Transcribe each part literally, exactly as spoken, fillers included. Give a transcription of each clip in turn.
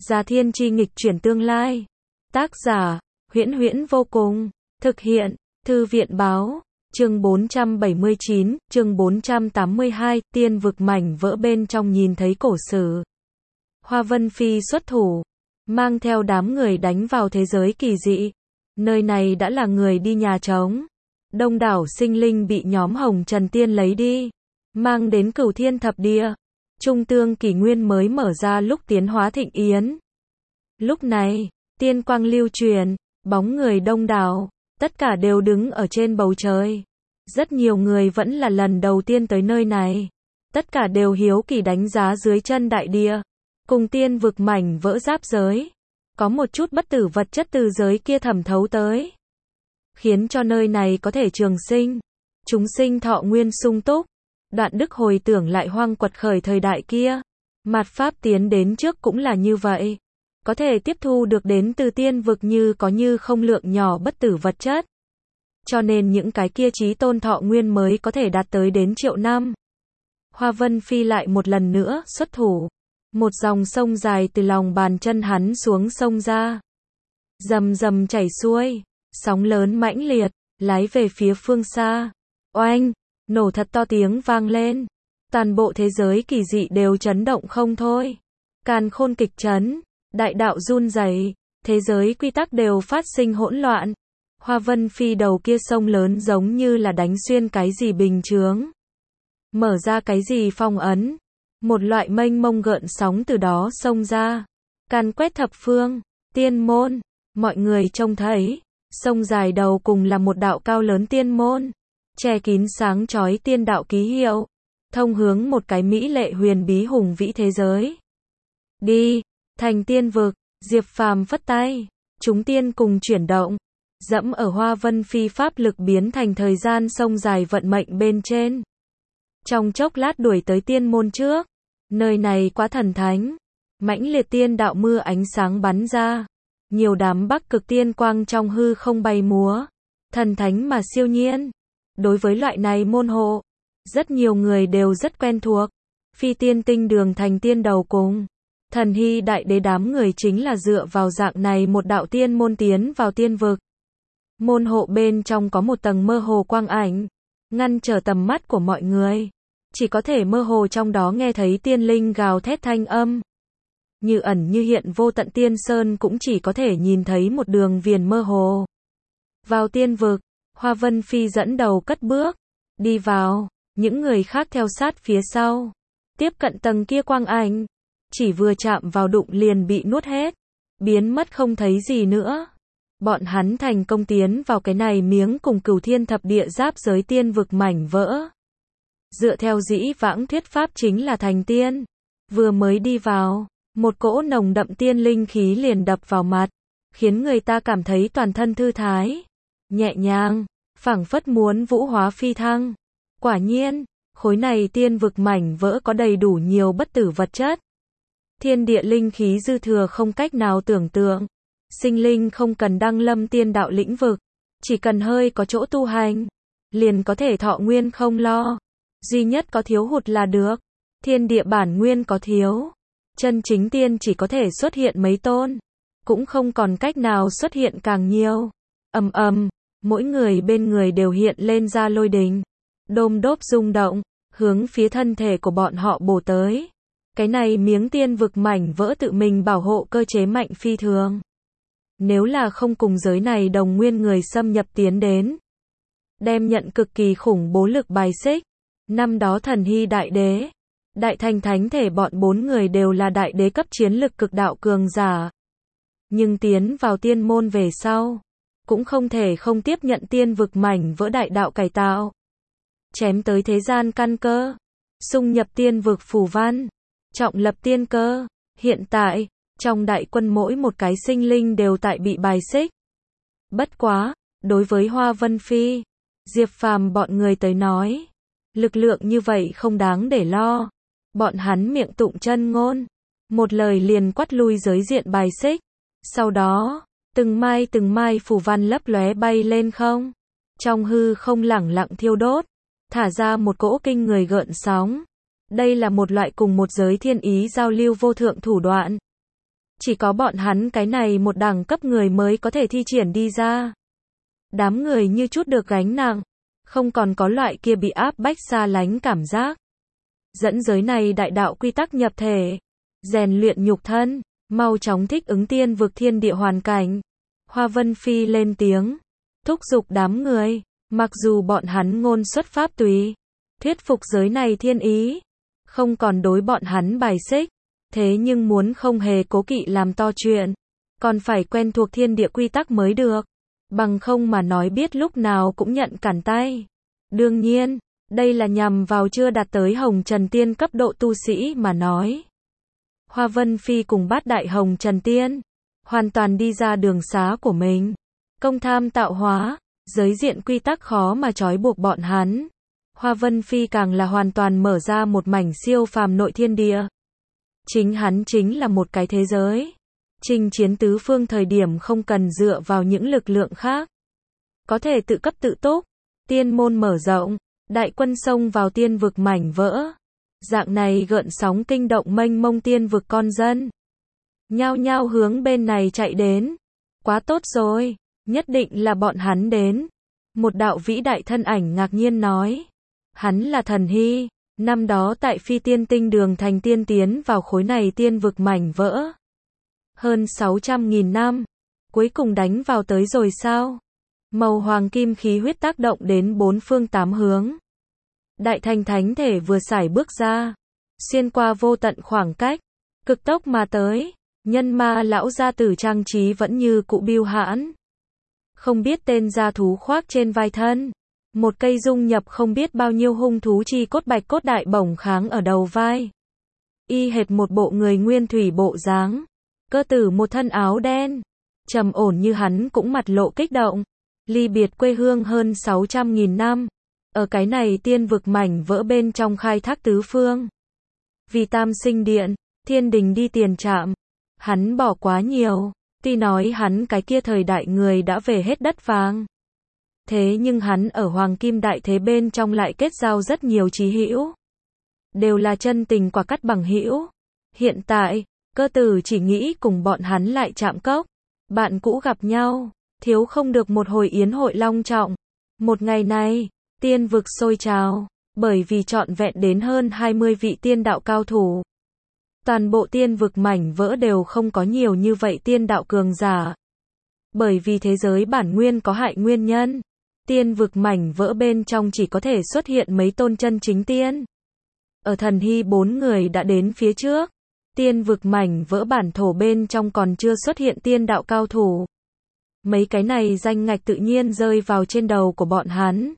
Gia Thiên chi nghịch chuyển tương lai. Tác giả, Huyễn Huyễn vô cùng. Thực hiện, Thư viện báo. Chương bốn trăm bảy mươi chín, chương bốn trăm tám mươi hai, tiên vực mảnh vỡ bên trong nhìn thấy cổ sử. Hoa Vân Phi xuất thủ, mang theo đám người đánh vào thế giới kỳ dị. Nơi này đã là người đi nhà trống. Đông đảo sinh linh bị nhóm Hồng Trần Tiên lấy đi, mang đến Cửu Thiên Thập Địa. Trung tương kỷ nguyên mới mở ra lúc tiến hóa thịnh yến. Lúc này, tiên quang lưu truyền, bóng người đông đảo, tất cả đều đứng ở trên bầu trời. Rất nhiều người vẫn là lần đầu tiên tới nơi này. Tất cả đều hiếu kỳ đánh giá dưới chân đại địa, cùng tiên vực mảnh vỡ giáp giới. Có một chút bất tử vật chất từ giới kia thẩm thấu tới, khiến cho nơi này có thể trường sinh, chúng sinh thọ nguyên sung túc. Đoạn Đức hồi tưởng lại hoang quật khởi thời đại kia, mạt pháp tiến đến trước cũng là như vậy, có thể tiếp thu được đến từ tiên vực như có như không lượng nhỏ bất tử vật chất. Cho nên những cái kia chí tôn thọ nguyên mới có thể đạt tới đến triệu năm. Hoa Vân Phi lại một lần nữa xuất thủ, một dòng sông dài từ lòng bàn chân hắn xuống sông ra, rầm rầm chảy xuôi, sóng lớn mãnh liệt, lái về phía phương xa. Oanh, nổ thật to tiếng vang lên, toàn bộ thế giới kỳ dị đều chấn động không thôi. Càn khôn kịch chấn, đại đạo run rẩy, thế giới quy tắc đều phát sinh hỗn loạn. Hoa Vân Phi đầu kia sông lớn giống như là đánh xuyên cái gì bình chướng, mở ra cái gì phong ấn, một loại mênh mông gợn sóng từ đó xông ra, càn quét thập phương. Tiên môn, mọi người trông thấy, sông dài đầu cùng là một đạo cao lớn tiên môn, che kín sáng chói tiên đạo ký hiệu, thông hướng một cái mỹ lệ huyền bí hùng vĩ thế giới. Đi, thành tiên vực. Diệp Phàm phất tay, chúng tiên cùng chuyển động, dẫm ở Hoa Vân Phi pháp lực biến thành thời gian sông dài vận mệnh bên trên. Trong chốc lát đuổi tới tiên môn trước. Nơi này quá thần thánh, mãnh liệt tiên đạo mưa ánh sáng bắn ra, nhiều đám bắc cực tiên quang trong hư không bay múa, thần thánh mà siêu nhiên. Đối với loại này môn hộ, rất nhiều người đều rất quen thuộc. Phi tiên tinh đường thành tiên đầu cùng Thần Hy đại đế đám người chính là dựa vào dạng này một đạo tiên môn tiến vào tiên vực. Môn hộ bên trong có một tầng mơ hồ quang ảnh, ngăn trở tầm mắt của mọi người. Chỉ có thể mơ hồ trong đó nghe thấy tiên linh gào thét thanh âm. Như ẩn như hiện vô tận tiên sơn cũng chỉ có thể nhìn thấy một đường viền mơ hồ. Vào tiên vực, Hoa Vân Phi dẫn đầu cất bước, đi vào, những người khác theo sát phía sau. Tiếp cận tầng kia quang ảnh, chỉ vừa chạm vào đụng liền bị nuốt hết, biến mất không thấy gì nữa. Bọn hắn thành công tiến vào cái này miếng cùng Cửu Thiên Thập Địa giáp giới tiên vực mảnh vỡ. Dựa theo dĩ vãng thuyết pháp chính là thành tiên. Vừa mới đi vào, một cỗ nồng đậm tiên linh khí liền đập vào mặt, khiến người ta cảm thấy toàn thân thư thái, nhẹ nhàng, phảng phất muốn vũ hóa phi thăng. Quả nhiên, khối này tiên vực mảnh vỡ có đầy đủ nhiều bất tử vật chất. Thiên địa linh khí dư thừa không cách nào tưởng tượng. Sinh linh không cần đăng lâm tiên đạo lĩnh vực, chỉ cần hơi có chỗ tu hành, liền có thể thọ nguyên không lo. Duy nhất có thiếu hụt là được. Thiên địa bản nguyên có thiếu. Chân chính tiên chỉ có thể xuất hiện mấy tôn, cũng không còn cách nào xuất hiện càng nhiều. Ầm ầm, mỗi người bên người đều hiện lên ra lôi đình, đôm đốp rung động, hướng phía thân thể của bọn họ bổ tới. Cái này miếng tiên vực mảnh vỡ tự mình bảo hộ cơ chế mạnh phi thường. Nếu là không cùng giới này đồng nguyên người xâm nhập tiến đến, đem nhận cực kỳ khủng bố lực bài xích. Năm đó Thần Hy đại đế, đại thành thánh thể bọn bốn người đều là đại đế cấp chiến lực cực đạo cường giả. Nhưng tiến vào tiên môn về sau, cũng không thể không tiếp nhận tiên vực mảnh vỡ đại đạo cải tạo. Chém tới thế gian căn cơ, xung nhập tiên vực phù văn, trọng lập tiên cơ. Hiện tại, trong đại quân mỗi một cái sinh linh đều tại bị bài xích. Bất quá, đối với Hoa Vân Phi, Diệp Phàm bọn người tới nói, lực lượng như vậy không đáng để lo. Bọn hắn miệng tụng chân ngôn, một lời liền quát lui giới diện bài xích. Sau đó, từng mai từng mai phù văn lấp lóe bay lên không, trong hư không lẳng lặng thiêu đốt, thả ra một cỗ kinh người gợn sóng. Đây là một loại cùng một giới thiên ý giao lưu vô thượng thủ đoạn. Chỉ có bọn hắn cái này một đẳng cấp người mới có thể thi triển đi ra. Đám người như chút được gánh nặng, không còn có loại kia bị áp bách xa lánh cảm giác. Dẫn giới này đại đạo quy tắc nhập thể, rèn luyện nhục thân, mau chóng thích ứng tiên vực thiên địa hoàn cảnh. Hoa Vân Phi lên tiếng, thúc giục đám người, mặc dù bọn hắn ngôn xuất pháp tùy, thuyết phục giới này thiên ý, không còn đối bọn hắn bài xích, thế nhưng muốn không hề cố kỵ làm to chuyện, còn phải quen thuộc thiên địa quy tắc mới được, bằng không mà nói biết lúc nào cũng nhận cản tay. Đương nhiên, đây là nhằm vào chưa đạt tới Hồng Trần Tiên cấp độ tu sĩ mà nói. Hoa Vân Phi cùng bát đại Hồng Trần Tiên, hoàn toàn đi ra đường xá của mình, công tham tạo hóa, giới diện quy tắc khó mà trói buộc bọn hắn. Hoa Vân Phi càng là hoàn toàn mở ra một mảnh siêu phàm nội thiên địa. Chính hắn chính là một cái thế giới. Chinh chiến tứ phương thời điểm không cần dựa vào những lực lượng khác. Có thể tự cấp tự túc, tiên môn mở rộng, đại quân xông vào tiên vực mảnh vỡ. Dạng này gợn sóng kinh động mênh mông tiên vực con dân. Nhao nhao hướng bên này chạy đến. Quá tốt rồi, nhất định là bọn hắn đến. Một đạo vĩ đại thân ảnh ngạc nhiên nói. Hắn là Thần Hy, năm đó tại Phi Tiên Tinh Đường thành tiên tiến vào khối này tiên vực mảnh vỡ. Hơn sáu trăm nghìn năm, cuối cùng đánh vào tới rồi sao? Màu hoàng kim khí huyết tác động đến bốn phương tám hướng. Đại thành thánh thể vừa sải bước ra, xuyên qua vô tận khoảng cách, cực tốc mà tới, nhân ma lão gia tử trang trí vẫn như cụ biêu hãn. Không biết tên gia thú khoác trên vai thân, một cây dung nhập không biết bao nhiêu hung thú chi cốt bạch cốt đại bổng kháng ở đầu vai. Y hệt một bộ người nguyên thủy bộ dáng, cơ tử một thân áo đen, trầm ổn như hắn cũng mặt lộ kích động, ly biệt quê hương hơn sáu trăm nghìn năm. Ở cái này tiên vực mảnh vỡ bên trong khai thác tứ phương. Vì Tam Sinh Điện, thiên đình đi tiền trạm. Hắn bỏ quá nhiều, tuy nói hắn cái kia thời đại người đã về hết đất vàng. Thế nhưng hắn ở Hoàng Kim Đại Thế bên trong lại kết giao rất nhiều chí hữu. Đều là chân tình quả cắt bằng hữu. Hiện tại, cơ tử chỉ nghĩ cùng bọn hắn lại chạm cốc. Bạn cũ gặp nhau, thiếu không được một hồi yến hội long trọng. Một ngày này, tiên vực sôi trào, bởi vì trọn vẹn đến hơn hai mươi vị tiên đạo cao thủ. Toàn bộ tiên vực mảnh vỡ đều không có nhiều như vậy tiên đạo cường giả. Bởi vì thế giới bản nguyên có hại nguyên nhân, tiên vực mảnh vỡ bên trong chỉ có thể xuất hiện mấy tôn chân chính tiên. Ở Thần Hy bốn người đã đến phía trước, tiên vực mảnh vỡ bản thổ bên trong còn chưa xuất hiện tiên đạo cao thủ. Mấy cái này danh ngạch tự nhiên rơi vào trên đầu của bọn hắn.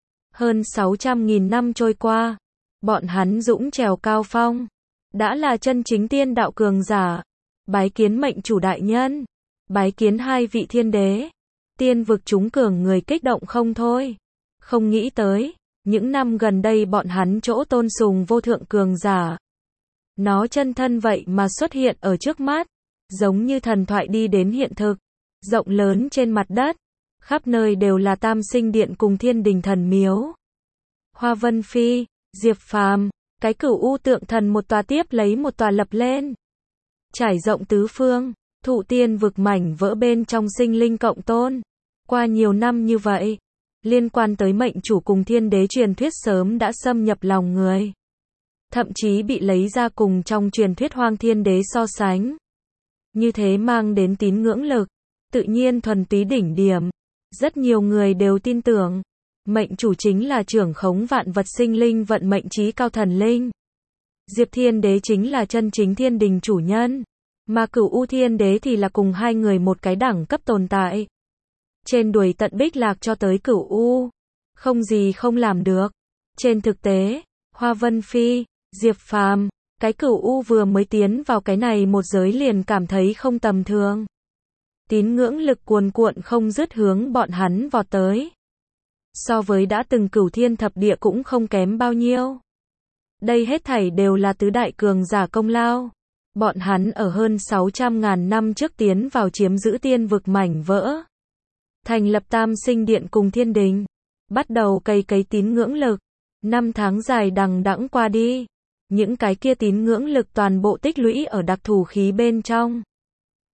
Hơn sáu trăm nghìn năm trôi qua, bọn hắn dũng trèo cao phong, đã là chân chính tiên đạo cường giả. Bái kiến mệnh chủ đại nhân, bái kiến hai vị thiên đế. Tiên vực chúng cường người kích động không thôi. Không nghĩ tới, những năm gần đây bọn hắn chỗ tôn sùng vô thượng cường giả. Nó chân thân vậy mà xuất hiện ở trước mắt, giống như thần thoại đi đến hiện thực, rộng lớn trên mặt đất. Khắp nơi đều là Tam Sinh Điện cùng Thiên Đình thần miếu. Hoa Vân Phi, Diệp Phàm, cái Cửu U tượng thần một tòa tiếp lấy một tòa lập lên. Trải rộng tứ phương, thụ tiên vực mảnh vỡ bên trong sinh linh cộng tôn. Qua nhiều năm như vậy, liên quan tới mệnh chủ cùng thiên đế truyền thuyết sớm đã xâm nhập lòng người. Thậm chí bị lấy ra cùng trong truyền thuyết hoang thiên đế so sánh. Như thế mang đến tín ngưỡng lực, tự nhiên thuần túy đỉnh điểm. Rất nhiều người đều tin tưởng, mệnh chủ chính là trưởng khống vạn vật sinh linh vận mệnh trí cao thần linh. Diệp Thiên Đế chính là chân chính thiên đình chủ nhân, mà Cửu U Thiên Đế thì là cùng hai người một cái đẳng cấp tồn tại. Trên đuổi tận Bích Lạc cho tới Cửu U, không gì không làm được. Trên thực tế, Hoa Vân Phi, Diệp Phàm, cái Cửu U vừa mới tiến vào cái này một giới liền cảm thấy không tầm thường. Tín ngưỡng lực cuồn cuộn không dứt hướng bọn hắn vọt tới. So với đã từng Cửu Thiên Thập Địa cũng không kém bao nhiêu. Đây hết thảy đều là tứ đại cường giả công lao. Bọn hắn ở hơn sáu trăm ngàn năm trước tiến vào chiếm giữ tiên vực mảnh vỡ. Thành lập Tam Sinh Điện cùng Thiên Đình. Bắt đầu cày cấy tín ngưỡng lực. Năm tháng dài đằng đẵng qua đi. Những cái kia tín ngưỡng lực toàn bộ tích lũy ở đặc thù khí bên trong.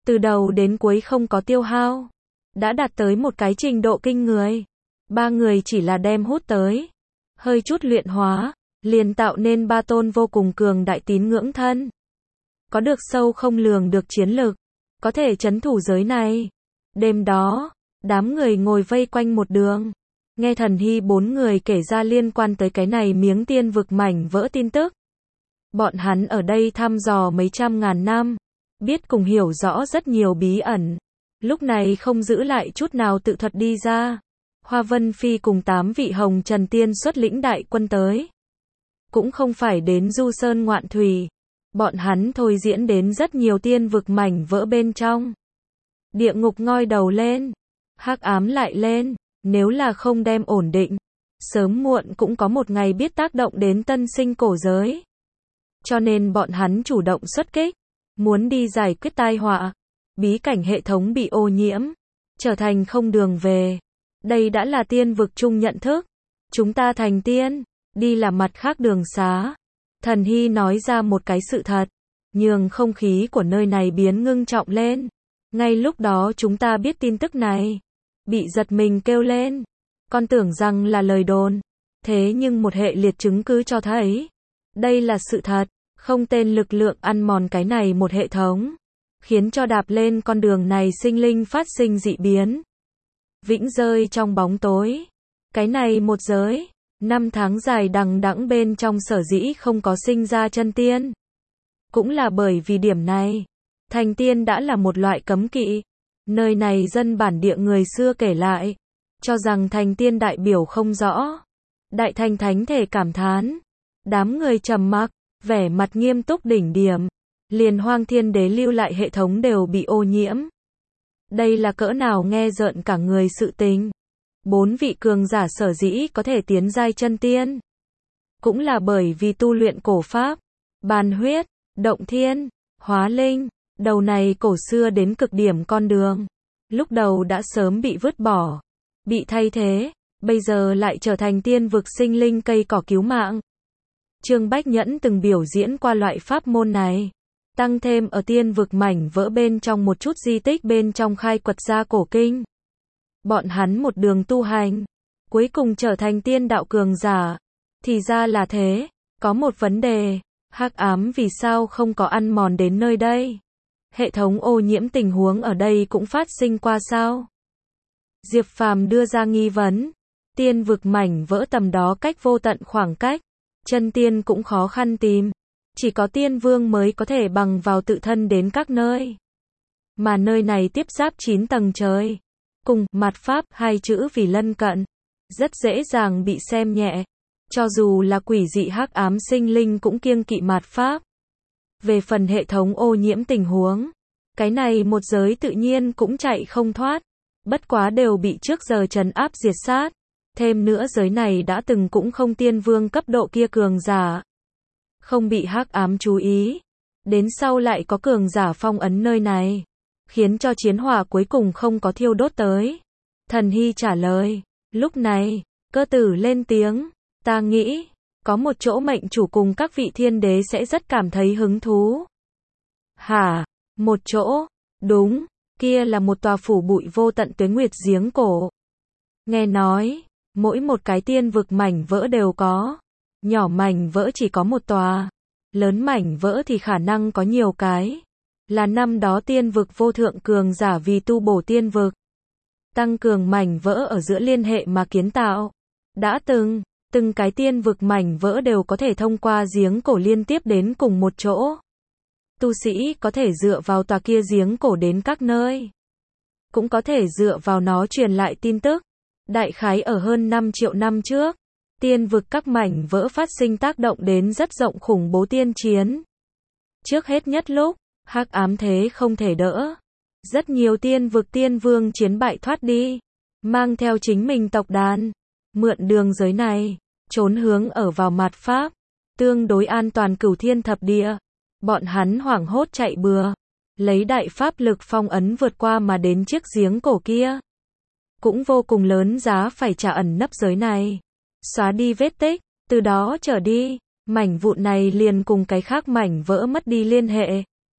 từ đầu đến cuối không có tiêu hao, đã đạt tới một cái trình độ kinh người. Ba người chỉ là đem hút tới, hơi chút luyện hóa, liền tạo nên ba tôn vô cùng cường đại tín ngưỡng thân. Có được sâu không lường được chiến lực, có thể trấn thủ giới này. Đêm đó, đám người ngồi vây quanh một đường, nghe Thần Hy bốn người kể ra liên quan tới cái này miếng tiên vực mảnh vỡ tin tức. Bọn hắn ở đây thăm dò mấy trăm ngàn năm, biết cùng hiểu rõ rất nhiều bí ẩn, lúc này không giữ lại chút nào tự thuật đi ra. Hoa Vân Phi cùng tám vị hồng trần tiên xuất lĩnh đại quân tới, cũng không phải đến du sơn ngoạn thủy, bọn hắn thôi diễn đến rất nhiều tiên vực mảnh vỡ bên trong. Địa ngục ngoi đầu lên, hắc ám lại lên, nếu là không đem ổn định, sớm muộn cũng có một ngày biết tác động đến tân sinh cổ giới. Cho nên bọn hắn chủ động xuất kích, muốn đi giải quyết tai họa. Bí cảnh hệ thống bị ô nhiễm, trở thành không đường về. Đây đã là tiên vực chung nhận thức. Chúng ta thành tiên, đi là mặt khác đường xá. Thần Hy nói ra một cái sự thật, nhường không khí của nơi này biến ngưng trọng lên. Ngay lúc đó chúng ta biết tin tức này, bị giật mình kêu lên. Con tưởng rằng là lời đồn, thế nhưng một hệ liệt chứng cứ cho thấy đây là sự thật. Không tên lực lượng ăn mòn cái này một hệ thống, khiến cho đạp lên con đường này sinh linh phát sinh dị biến, vĩnh rơi trong bóng tối. Cái này một giới, năm tháng dài đằng đẵng bên trong sở dĩ không có sinh ra chân tiên, cũng là bởi vì điểm này. Thành tiên đã là một loại cấm kỵ. Nơi này dân bản địa người xưa kể lại, cho rằng thành tiên đại biểu không rõ. Đại thành thánh thể cảm thán, đám người trầm mặc, vẻ mặt nghiêm túc đỉnh điểm. Liền Hoang Thiên Đế lưu lại hệ thống đều bị ô nhiễm. Đây là cỡ nào nghe rợn cả người sự tình. Bốn vị cường giả sở dĩ có thể tiến giai chân tiên, cũng là bởi vì tu luyện cổ pháp, bàn huyết, động thiên, hóa linh. Đầu này cổ xưa đến cực điểm con đường, lúc đầu đã sớm bị vứt bỏ, bị thay thế, bây giờ lại trở thành tiên vực sinh linh cây cỏ cứu mạng. Trương Bách Nhẫn từng biểu diễn qua loại pháp môn này, tăng thêm ở tiên vực mảnh vỡ bên trong một chút di tích bên trong khai quật ra cổ kinh. Bọn hắn một đường tu hành, cuối cùng trở thành tiên đạo cường giả. Thì ra là thế, có một vấn đề, hắc ám vì sao không có ăn mòn đến nơi đây? Hệ thống ô nhiễm tình huống ở đây cũng phát sinh qua sao? Diệp Phàm đưa ra nghi vấn. Tiên vực mảnh vỡ tầm đó cách vô tận khoảng cách, chân tiên cũng khó khăn tìm. Chỉ có tiên vương mới có thể bằng vào tự thân đến các nơi. Mà nơi này tiếp giáp chín tầng trời, cùng mạt pháp hai chữ vì lân cận, rất dễ dàng bị xem nhẹ. Cho dù là quỷ dị hắc ám sinh linh cũng kiêng kỵ mạt pháp. Về phần hệ thống ô nhiễm tình huống, cái này một giới tự nhiên cũng chạy không thoát. Bất quá đều bị trước giờ trấn áp diệt sát. Thêm nữa giới này đã từng cũng không tiên vương cấp độ kia cường giả, không bị hắc ám chú ý. Đến sau lại có cường giả phong ấn nơi này, khiến cho chiến hỏa cuối cùng không có thiêu đốt tới. Thần Hy trả lời. Lúc này, Cơ Tử lên tiếng. Ta nghĩ, có một chỗ mệnh chủ cùng các vị thiên đế sẽ rất cảm thấy hứng thú. Hả? Một chỗ? Đúng, kia là một tòa phủ bụi vô tận tuế nguyệt giếng cổ. Nghe nói, mỗi một cái tiên vực mảnh vỡ đều có. Nhỏ mảnh vỡ chỉ có một tòa, lớn mảnh vỡ thì khả năng có nhiều cái. Là năm đó tiên vực vô thượng cường giả vì tu bổ tiên vực, tăng cường mảnh vỡ ở giữa liên hệ mà kiến tạo. Đã từng, từng cái tiên vực mảnh vỡ đều có thể thông qua giếng cổ liên tiếp đến cùng một chỗ. Tu sĩ có thể dựa vào tòa kia giếng cổ đến các nơi, cũng có thể dựa vào nó truyền lại tin tức. Đại khái ở hơn năm triệu năm trước, tiên vực các mảnh vỡ phát sinh tác động đến rất rộng khủng bố tiên chiến. Trước hết nhất lúc, hắc ám thế không thể đỡ. Rất nhiều tiên vực tiên vương chiến bại thoát đi, mang theo chính mình tộc đàn, mượn đường giới này, trốn hướng ở vào mạt pháp, tương đối an toàn cửu thiên thập địa. Bọn hắn hoảng hốt chạy bừa, lấy đại pháp lực phong ấn vượt qua mà đến chiếc giếng cổ kia. Cũng vô cùng lớn giá phải trả ẩn nấp giới này, xóa đi vết tích. Từ đó trở đi, mảnh vụn này liền cùng cái khác mảnh vỡ mất đi liên hệ.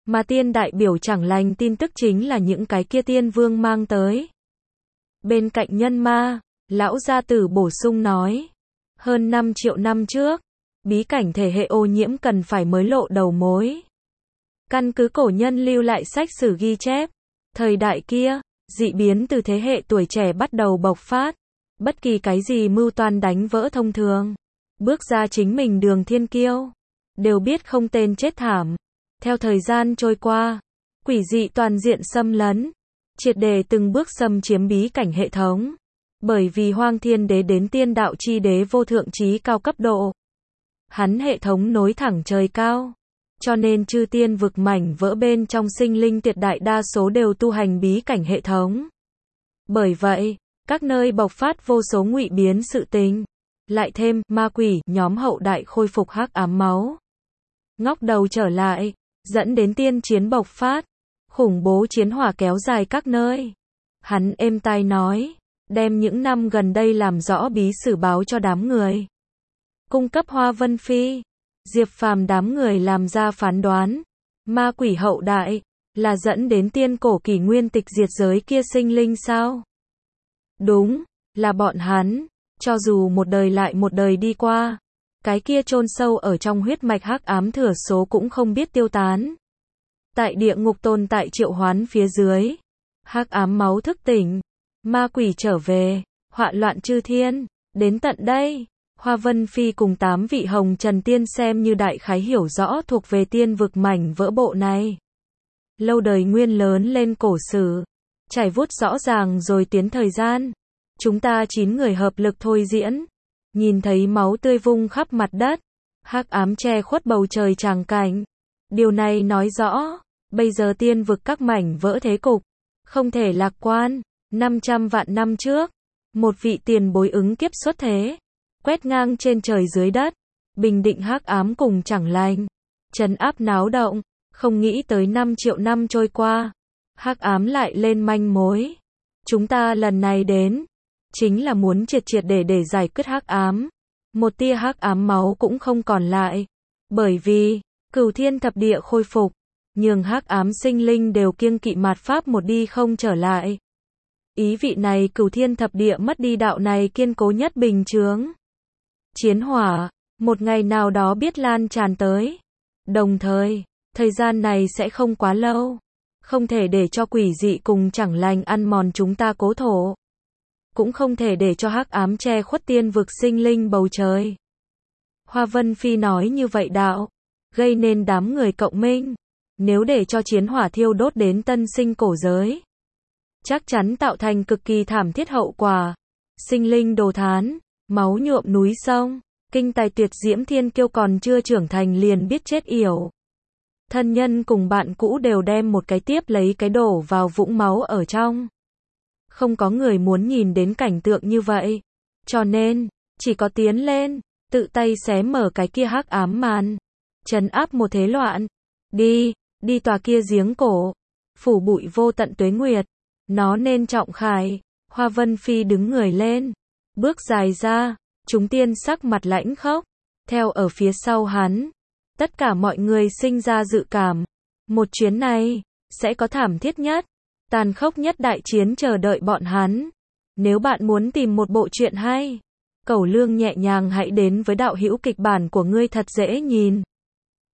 Mà tiên đại biểu chẳng lành tin tức chính là những cái kia tiên vương mang tới. Bên cạnh nhân ma, lão gia tử bổ sung nói. Hơn năm triệu năm trước, bí cảnh thể hệ ô nhiễm cần phải mới lộ đầu mối. Căn cứ cổ nhân lưu lại sách sử ghi chép. Thời đại kia, dị biến từ thế hệ tuổi trẻ bắt đầu bộc phát. Bất kỳ cái gì mưu toan đánh vỡ thông thường, bước ra chính mình đường thiên kiêu, đều biết không tên chết thảm. Theo thời gian trôi qua, quỷ dị toàn diện xâm lấn, triệt để từng bước xâm chiếm bí cảnh hệ thống. Bởi vì Hoang Thiên Đế đến tiên đạo chi đế vô thượng trí cao cấp độ. Hắn hệ thống nối thẳng trời cao. Cho nên chư tiên vực mảnh vỡ bên trong sinh linh tuyệt đại đa số đều tu hành bí cảnh hệ thống. Bởi vậy, các nơi bộc phát vô số ngụy biến sự tình. Lại thêm, ma quỷ, nhóm hậu đại khôi phục hắc ám máu. Ngóc đầu trở lại, dẫn đến tiên chiến bộc phát. Khủng bố chiến hỏa kéo dài các nơi. Hắn êm tai nói, đem những năm gần đây làm rõ bí sử báo cho đám người. Cung cấp Hoa Vân Phi, Diệp Phàm đám người làm ra phán đoán. Ma quỷ hậu đại, là dẫn đến tiên cổ kỷ nguyên tịch diệt giới kia sinh linh sao? Đúng, là bọn hắn. Cho dù một đời lại một đời đi qua, cái kia chôn sâu ở trong huyết mạch hắc ám thừa số cũng không biết tiêu tán. Tại địa ngục tồn tại triệu hoán phía dưới, hắc ám máu thức tỉnh, ma quỷ trở về, họa loạn chư thiên. Đến tận đây, Hoa Vân Phi cùng tám vị hồng trần tiên xem như đại khái hiểu rõ thuộc về tiên vực mảnh vỡ bộ này. Lâu đời nguyên lớn lên cổ sử, trải vuốt rõ ràng rồi tiến thời gian. Chúng ta chín người hợp lực thôi diễn, nhìn thấy máu tươi vung khắp mặt đất, hắc ám che khuất bầu trời tràng cảnh. Điều này nói rõ, bây giờ tiên vực các mảnh vỡ thế cục, không thể lạc quan. năm trăm vạn năm trước, một vị tiền bối ứng kiếp xuất thế, quét ngang trên trời dưới đất, bình định hắc ám cùng chẳng lành, trấn áp náo động. Không nghĩ tới năm triệu năm trôi qua, hắc ám lại lên manh mối. Chúng ta lần này đến, chính là muốn triệt triệt để để giải quyết hắc ám. Một tia hắc ám máu cũng không còn lại. Bởi vì, cửu thiên thập địa khôi phục, nhường hắc ám sinh linh đều kiêng kỵ mạt pháp một đi không trở lại. Ý vị này cửu thiên thập địa mất đi đạo này kiên cố nhất bình chướng. Chiến hỏa, một ngày nào đó biết lan tràn tới. Đồng thời, thời gian này sẽ không quá lâu. Không thể để cho quỷ dị cùng chẳng lành ăn mòn chúng ta cố thổ. Cũng không thể để cho hắc ám che khuất tiên vực sinh linh bầu trời. Hoa Vân Phi nói như vậy đạo, gây nên đám người cộng minh. Nếu để cho chiến hỏa thiêu đốt đến tân sinh cổ giới, chắc chắn tạo thành cực kỳ thảm thiết hậu quả. Sinh linh đồ thán, máu nhuộm núi sông, kinh tài tuyệt diễm thiên kiêu còn chưa trưởng thành liền biết chết yểu. Thân nhân cùng bạn cũ đều đem một cái tiếp lấy cái đổ vào vũng máu ở trong. Không có người muốn nhìn đến cảnh tượng như vậy. Cho nên, chỉ có tiến lên, tự tay xé mở cái kia hắc ám màn, trấn áp một thế loạn. Đi, đi tòa kia giếng cổ, phủ bụi vô tận tuế nguyệt. Nó nên trọng khải. Hoa Vân Phi đứng người lên, bước dài ra, chúng tiên sắc mặt lãnh khốc, theo ở phía sau hắn. Tất cả mọi người sinh ra dự cảm, một chuyến này, sẽ có thảm thiết nhất, tàn khốc nhất đại chiến chờ đợi bọn hắn. Nếu bạn muốn tìm một bộ truyện hay, Cẩu Lương nhẹ nhàng hãy đến với đạo hữu kịch bản của ngươi thật dễ nhìn.